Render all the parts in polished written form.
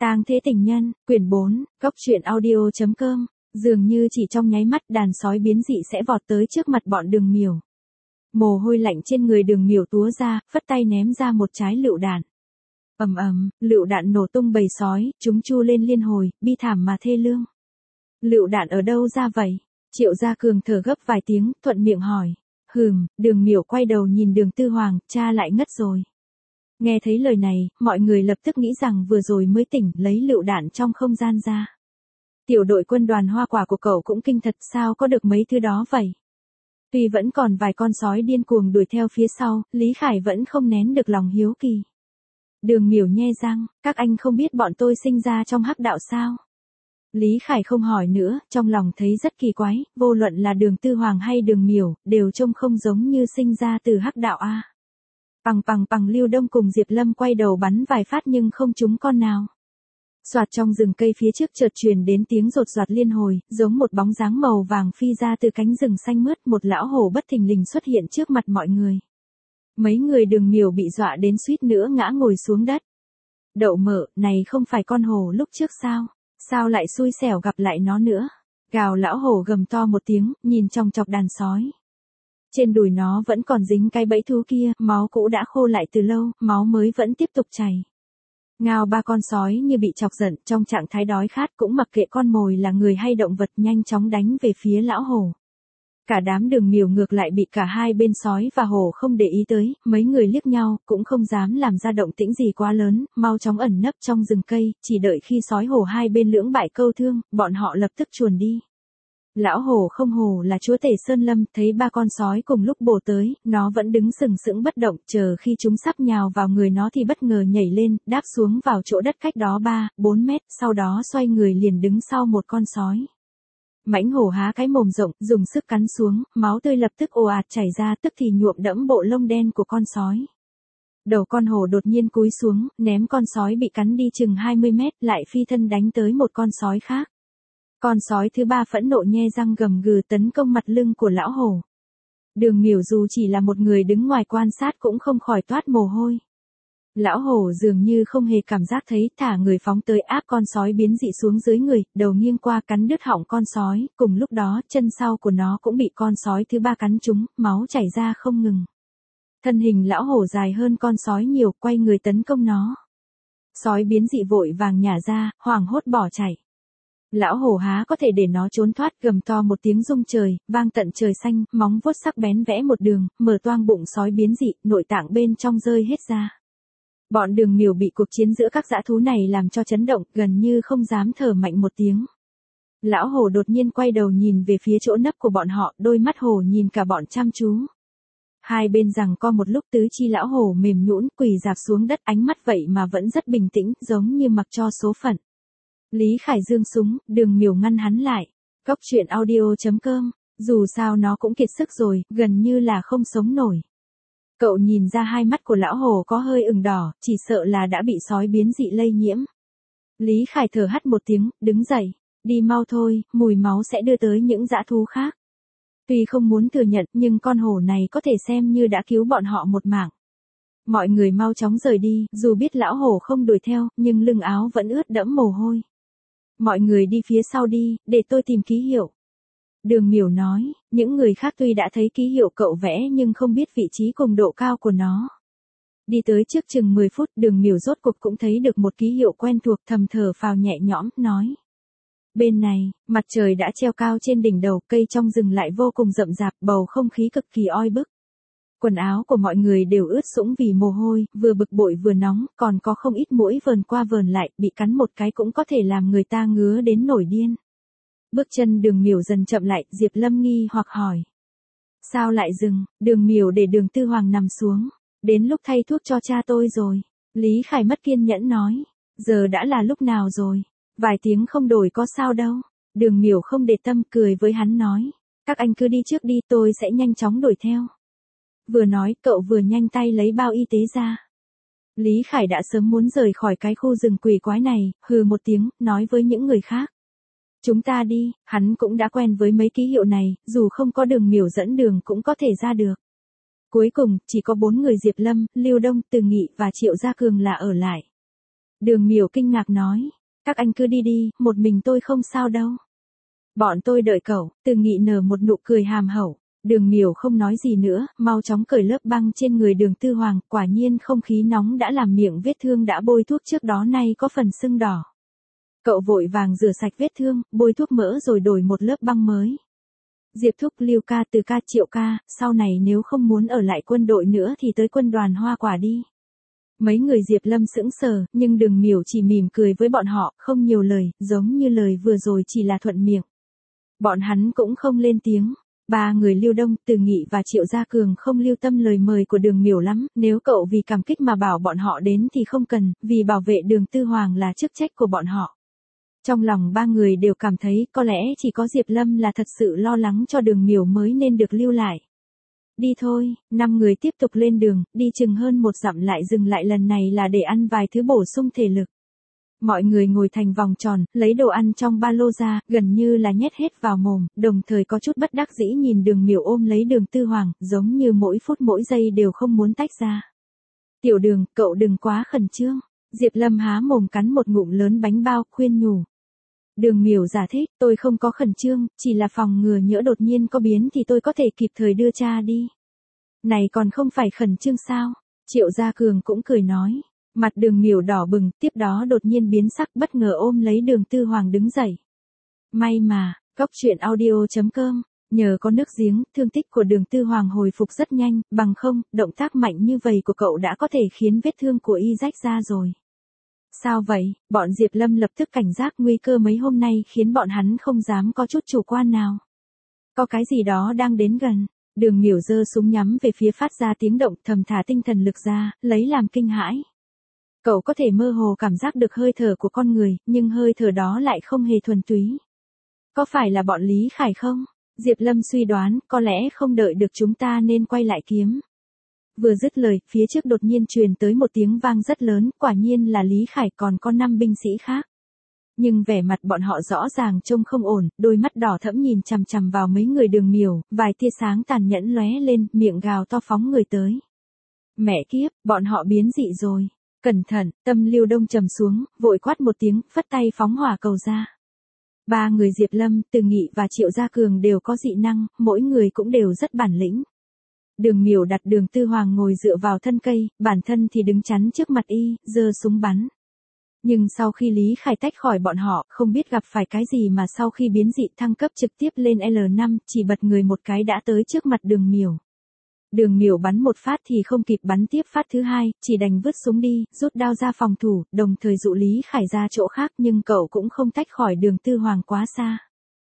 Tang Thế Tình Nhân, quyển 4, góc truyện audio.com, dường như chỉ trong nháy mắt đàn sói biến dị sẽ vọt tới trước mặt bọn Đường Miểu. Mồ hôi lạnh trên người Đường Miểu túa ra, phất tay ném ra một trái lựu đạn. Ầm ầm, lựu đạn nổ tung bầy sói, chúng chu lên liên hồi, bi thảm mà thê lương. Lựu đạn ở đâu ra vậy? Triệu Gia Cường thở gấp vài tiếng, thuận miệng hỏi. Đường Miểu quay đầu nhìn Đường Tư Hoàng, cha lại ngất rồi. Nghe thấy lời này, mọi người lập tức nghĩ rằng vừa rồi mới tỉnh, lấy lựu đạn trong không gian ra. Tiểu đội quân đoàn Hoa Quả của cậu cũng kinh thật, sao có được mấy thứ đó vậy? Tuy vẫn còn vài con sói điên cuồng đuổi theo phía sau, Lý Khải vẫn không nén được lòng hiếu kỳ. Đường Miểu nhe răng, các anh không biết bọn tôi sinh ra trong hắc đạo sao? Lý Khải không hỏi nữa, trong lòng thấy rất kỳ quái, vô luận là Đường Tư Hoàng hay Đường Miểu, đều trông không giống như sinh ra từ hắc đạo a. Bằng Lưu Đông cùng Diệp Lâm quay đầu bắn vài phát nhưng không trúng con nào. Soạt, trong rừng cây phía trước chợt truyền đến tiếng rột rọt liên hồi, giống một bóng dáng màu vàng phi ra từ cánh rừng xanh mướt, một lão hổ bất thình lình xuất hiện trước mặt mọi người. Mấy người Đường Miểu bị dọa đến suýt nữa ngã ngồi xuống đất. Đậu mợ, này không phải con hổ lúc trước sao? Sao lại xui xẻo gặp lại nó nữa? Gào, lão hổ gầm to một tiếng, nhìn chòng chọc đàn sói. Trên đùi nó vẫn còn dính cái bẫy thú kia, máu cũ đã khô lại từ lâu, máu mới vẫn tiếp tục chảy. Ngao, ba con sói như bị chọc giận, trong trạng thái đói khát cũng mặc kệ con mồi là người hay động vật, nhanh chóng đánh về phía lão hổ. Cả đám Đường Miểu ngược lại bị cả hai bên sói và hổ không để ý tới, mấy người liếc nhau, cũng không dám làm ra động tĩnh gì quá lớn, mau chóng ẩn nấp trong rừng cây, chỉ đợi khi sói hổ hai bên lưỡng bại câu thương, bọn họ lập tức chuồn đi. Lão hổ không hổ là chúa tể Sơn Lâm, thấy ba con sói cùng lúc bổ tới, nó vẫn đứng sừng sững bất động, chờ khi chúng sắp nhào vào người nó thì bất ngờ nhảy lên, đáp xuống vào chỗ đất cách đó 3-4 mét, sau đó xoay người liền đứng sau một con sói. Mãnh hổ há cái mồm rộng, dùng sức cắn xuống, máu tươi lập tức ồ ạt chảy ra, tức thì nhuộm đẫm bộ lông đen của con sói. Đầu con hổ đột nhiên cúi xuống, ném con sói bị cắn đi chừng 20 mét, lại phi thân đánh tới một con sói khác. Con sói thứ ba phẫn nộ nhe răng gầm gừ tấn công mặt lưng của lão hổ. Đường Miểu dù chỉ là một người đứng ngoài quan sát cũng không khỏi toát mồ hôi. Lão hổ dường như không hề cảm giác thấy, thả người phóng tới áp con sói biến dị xuống dưới người, đầu nghiêng qua cắn đứt họng con sói, cùng lúc đó chân sau của nó cũng bị con sói thứ ba cắn trúng, máu chảy ra không ngừng. Thân hình lão hổ dài hơn con sói nhiều, quay người tấn công nó. Sói biến dị vội vàng nhả ra, hoảng hốt bỏ chạy. Lão hổ há có thể để nó trốn thoát, gầm to một tiếng rung trời, vang tận trời xanh, móng vuốt sắc bén vẽ một đường, mở toang bụng sói biến dị, nội tạng bên trong rơi hết ra. Bọn Đường Miểu bị cuộc chiến giữa các dã thú này làm cho chấn động, gần như không dám thở mạnh một tiếng. Lão hổ đột nhiên quay đầu nhìn về phía chỗ nấp của bọn họ, đôi mắt hổ nhìn cả bọn chăm chú. Hai bên giằng co một lúc, tứ chi lão hổ mềm nhũn quỳ rạp xuống đất, ánh mắt vậy mà vẫn rất bình tĩnh, giống như mặc cho số phận. Lý Khải giương súng, Đường Miểu ngăn hắn lại. Góc truyện audio.com, dù sao nó cũng kiệt sức rồi, gần như là không sống nổi. Cậu nhìn ra hai mắt của lão hổ có hơi ửng đỏ, chỉ sợ là đã bị sói biến dị lây nhiễm. Lý Khải thở hắt một tiếng, đứng dậy. Đi mau thôi, mùi máu sẽ đưa tới những dã thú khác. Tuy không muốn thừa nhận, nhưng con hổ này có thể xem như đã cứu bọn họ một mạng. Mọi người mau chóng rời đi, dù biết lão hổ không đuổi theo, nhưng lưng áo vẫn ướt đẫm mồ hôi. Mọi người đi phía sau đi, để tôi tìm ký hiệu. Đường Miểu nói, những người khác tuy đã thấy ký hiệu cậu vẽ nhưng không biết vị trí cùng độ cao của nó. Đi tới trước chừng 10 phút, Đường Miểu rốt cuộc cũng thấy được một ký hiệu quen thuộc, thầm thở phào nhẹ nhõm, nói. Bên này, mặt trời đã treo cao trên đỉnh đầu, cây trong rừng lại vô cùng rậm rạp, bầu không khí cực kỳ oi bức. Quần áo của mọi người đều ướt sũng vì mồ hôi, vừa bực bội vừa nóng, còn có không ít muỗi vờn qua vờn lại, bị cắn một cái cũng có thể làm người ta ngứa đến nổi điên. Bước chân Đường Miểu dần chậm lại, Diệp Lâm nghi hoặc hỏi. Sao lại dừng? Đường Miểu để Đường Tư Hoàng nằm xuống. Đến lúc thay thuốc cho cha tôi rồi. Lý Khải mất kiên nhẫn nói. Giờ đã là lúc nào rồi? Vài tiếng không đổi có sao đâu. Đường Miểu không để tâm, cười với hắn nói. Các anh cứ đi trước đi, tôi sẽ nhanh chóng đuổi theo. Vừa nói, cậu vừa nhanh tay lấy bao y tế ra. Lý Khải đã sớm muốn rời khỏi cái khu rừng quỷ quái này, hừ một tiếng, nói với những người khác. Chúng ta đi, hắn cũng đã quen với mấy ký hiệu này, dù không có Đường Miểu dẫn đường cũng có thể ra được. Cuối cùng, chỉ có 4 người Diệp Lâm, Lưu Đông, Từ Nghị và Triệu Gia Cường là ở lại. Đường Miểu kinh ngạc nói, các anh cứ đi đi, một mình tôi không sao đâu. Bọn tôi đợi cậu, Từ Nghị nở một nụ cười hàm hậu. Đường Miểu không nói gì nữa, mau chóng cởi lớp băng trên người Đường Tư Hoàng, quả nhiên không khí nóng đã làm miệng vết thương đã bôi thuốc trước đó nay có phần sưng đỏ. Cậu vội vàng rửa sạch vết thương, bôi thuốc mỡ rồi đổi một lớp băng mới. Diệp Thúc, Lưu ca, Từ ca, Triệu ca, sau này nếu không muốn ở lại quân đội nữa thì tới quân đoàn Hoa Quả đi. Mấy người Diệp Lâm sững sờ, nhưng Đường Miểu chỉ mỉm cười với bọn họ, không nhiều lời, giống như lời vừa rồi chỉ là thuận miệng. Bọn hắn cũng không lên tiếng. Ba người Lưu Đông, Từ Nghị và Triệu Gia Cường không lưu tâm lời mời của Đường Miểu lắm, nếu cậu vì cảm kích mà bảo bọn họ đến thì không cần, vì bảo vệ Đường Tư Hoàng là chức trách của bọn họ. Trong lòng ba người đều cảm thấy có lẽ chỉ có Diệp Lâm là thật sự lo lắng cho Đường Miểu mới nên được lưu lại. Đi thôi, 5 người tiếp tục lên đường, đi chừng hơn 1 dặm lại dừng lại, lần này là để ăn vài thứ bổ sung thể lực. Mọi người ngồi thành vòng tròn, lấy đồ ăn trong ba lô ra, gần như là nhét hết vào mồm, đồng thời có chút bất đắc dĩ nhìn Đường Miểu ôm lấy Đường Tư Hoàng, giống như mỗi phút mỗi giây đều không muốn tách ra. Tiểu Đường, cậu đừng quá khẩn trương. Diệp Lâm há mồm cắn một ngụm lớn bánh bao, khuyên nhủ. Đường Miểu giải thích, tôi không có khẩn trương, chỉ là phòng ngừa nhỡ đột nhiên có biến thì tôi có thể kịp thời đưa cha đi. Này còn không phải khẩn trương sao? Triệu Gia Cường cũng cười nói. Mặt Đường Miểu đỏ bừng, tiếp đó đột nhiên biến sắc, bất ngờ ôm lấy Đường Tư Hoàng đứng dậy. May mà, Cóc Truyện Audio.com, nhờ có nước giếng, thương tích của Đường Tư Hoàng hồi phục rất nhanh, bằng không, động tác mạnh như vậy của cậu đã có thể khiến vết thương của y rách ra rồi. Sao vậy? Bọn Diệp Lâm lập tức cảnh giác, nguy cơ mấy hôm nay khiến bọn hắn không dám có chút chủ quan nào. Có cái gì đó đang đến gần. Đường Miểu giơ súng nhắm về phía phát ra tiếng động, thầm thả tinh thần lực ra, lấy làm kinh hãi. Cậu có thể mơ hồ cảm giác được hơi thở của con người, nhưng hơi thở đó lại không hề thuần túy. Có phải là bọn Lý Khải không? Diệp Lâm suy đoán, có lẽ không đợi được chúng ta nên quay lại kiếm. Vừa dứt lời, phía trước đột nhiên truyền tới một tiếng vang rất lớn, quả nhiên là Lý Khải còn có 5 binh sĩ khác. Nhưng vẻ mặt bọn họ rõ ràng trông không ổn, đôi mắt đỏ thẫm nhìn chằm chằm vào mấy người Đường Miểu, vài tia sáng tàn nhẫn lóe lên, miệng gào to phóng người tới. Mẹ kiếp, bọn họ biến dị rồi. Cẩn thận, tâm Lưu Đông trầm xuống, vội quát một tiếng, phất tay phóng hỏa cầu ra. Ba người Diệp Lâm, Từ Nghị và Triệu Gia Cường đều có dị năng, mỗi người cũng đều rất bản lĩnh. Đường Miểu đặt Đường Tư Hoàng ngồi dựa vào thân cây, bản thân thì đứng chắn trước mặt y, giơ súng bắn. Nhưng sau khi Lý Khải tách khỏi bọn họ, không biết gặp phải cái gì mà sau khi biến dị thăng cấp trực tiếp lên L5, chỉ bật người một cái đã tới trước mặt Đường Miểu. Đường Miểu bắn một phát thì không kịp bắn tiếp phát thứ hai, chỉ đành vứt súng đi, rút đao ra phòng thủ, đồng thời dụ Lý Khải ra chỗ khác, nhưng cậu cũng không tách khỏi Đường Tư Hoàng quá xa.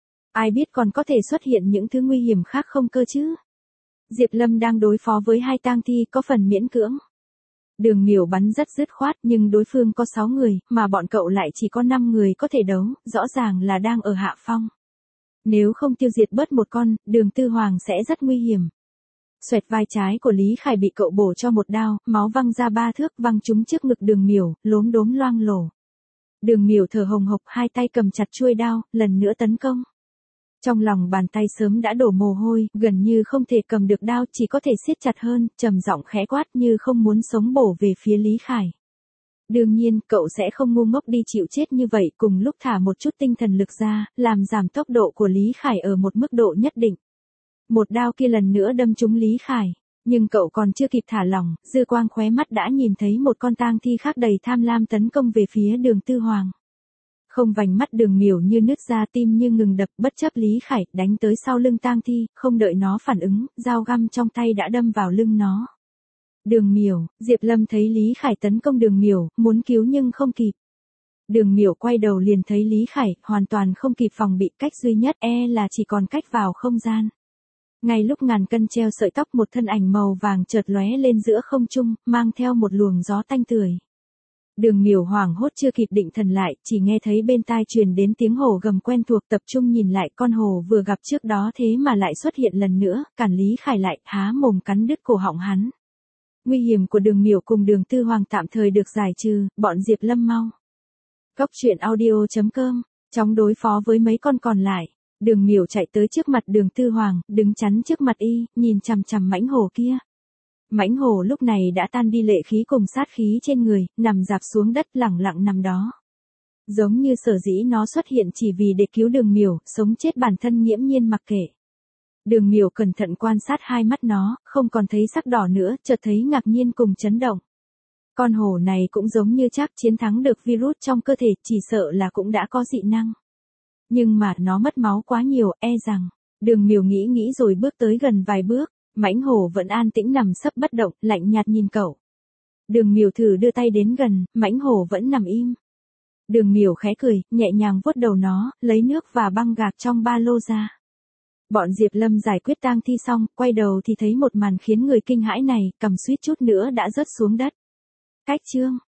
Ai biết còn có thể xuất hiện những thứ nguy hiểm khác không cơ chứ? Diệp Lâm đang đối phó với 2 tang thi, có phần miễn cưỡng. Đường Miểu bắn rất dứt khoát, nhưng đối phương có 6 người, mà bọn cậu lại chỉ có 5 người có thể đấu, rõ ràng là đang ở hạ phong. Nếu không tiêu diệt bớt một con, Đường Tư Hoàng sẽ rất nguy hiểm. Xoẹt vai trái của Lý Khải bị cậu bổ cho một đao, máu văng ra 3 thước, văng trúng trước ngực Đường Miểu, lốm đốm loang lổ. Đường Miểu thở hồng hộc, 2 tay cầm chặt chuôi đao, lần nữa tấn công. Trong lòng bàn tay sớm đã đổ mồ hôi, gần như không thể cầm được đao, chỉ có thể siết chặt hơn, trầm giọng khẽ quát như không muốn sống bổ về phía Lý Khải. Đương nhiên, cậu sẽ không ngu ngốc đi chịu chết như vậy, cùng lúc thả một chút tinh thần lực ra, làm giảm tốc độ của Lý Khải ở một mức độ nhất định. Một đao kia lần nữa đâm trúng Lý Khải, nhưng cậu còn chưa kịp thả lỏng, dư quang khóe mắt đã nhìn thấy một con tang thi khác đầy tham lam tấn công về phía Đường Tư Hoàng. Không, vành mắt Đường Miểu như nứt ra, tim như ngừng đập, bất chấp Lý Khải, đánh tới sau lưng tang thi, không đợi nó phản ứng, dao găm trong tay đã đâm vào lưng nó. Đường Miểu, Diệp Lâm thấy Lý Khải tấn công Đường Miểu, muốn cứu nhưng không kịp. Đường Miểu quay đầu liền thấy Lý Khải, hoàn toàn không kịp phòng bị, cách duy nhất là chỉ còn cách vào không gian. Ngay lúc ngàn cân treo sợi tóc, một thân ảnh màu vàng chợt lóe lên giữa không trung, mang theo một luồng gió tanh tưởi. Đường Miểu hoảng hốt chưa kịp định thần lại, chỉ nghe thấy bên tai truyền đến tiếng hổ gầm quen thuộc, tập trung nhìn lại, con hổ vừa gặp trước đó thế mà lại xuất hiện lần nữa, cản Lý Khải lại, há mồm cắn đứt cổ họng hắn. Nguy hiểm của Đường Miểu cùng Đường Tư Hoàng tạm thời được giải trừ, bọn Diệp Lâm mau. Cóc Truyện Audio.com, chóng đối phó với mấy con còn lại. Đường Miểu chạy tới trước mặt Đường Tư Hoàng, đứng chắn trước mặt y, nhìn chằm chằm mãnh hổ kia. Mãnh hổ lúc này đã tan đi lệ khí cùng sát khí trên người, nằm rạp xuống đất lẳng lặng nằm đó. Giống như sở dĩ nó xuất hiện chỉ vì để cứu Đường Miểu, sống chết bản thân nghiễm nhiên mặc kệ. Đường Miểu cẩn thận quan sát hai mắt nó, không còn thấy sắc đỏ nữa, chợt thấy ngạc nhiên cùng chấn động. Con hổ này cũng giống như chắc chiến thắng được virus trong cơ thể, chỉ sợ là cũng đã có dị năng. Nhưng mà nó mất máu quá nhiều, e rằng. Đường Miểu nghĩ rồi bước tới gần vài bước, mãnh hổ vẫn an tĩnh nằm sấp bất động, lạnh nhạt nhìn cậu. Đường Miểu thử đưa tay đến gần, mãnh hổ vẫn nằm im. Đường Miểu khẽ cười, nhẹ nhàng vuốt đầu nó, lấy nước và băng gạc trong ba lô ra. Bọn Diệp Lâm giải quyết tang thi xong, quay đầu thì thấy một màn khiến người kinh hãi này, cầm suýt chút nữa đã rớt xuống đất. Cách chương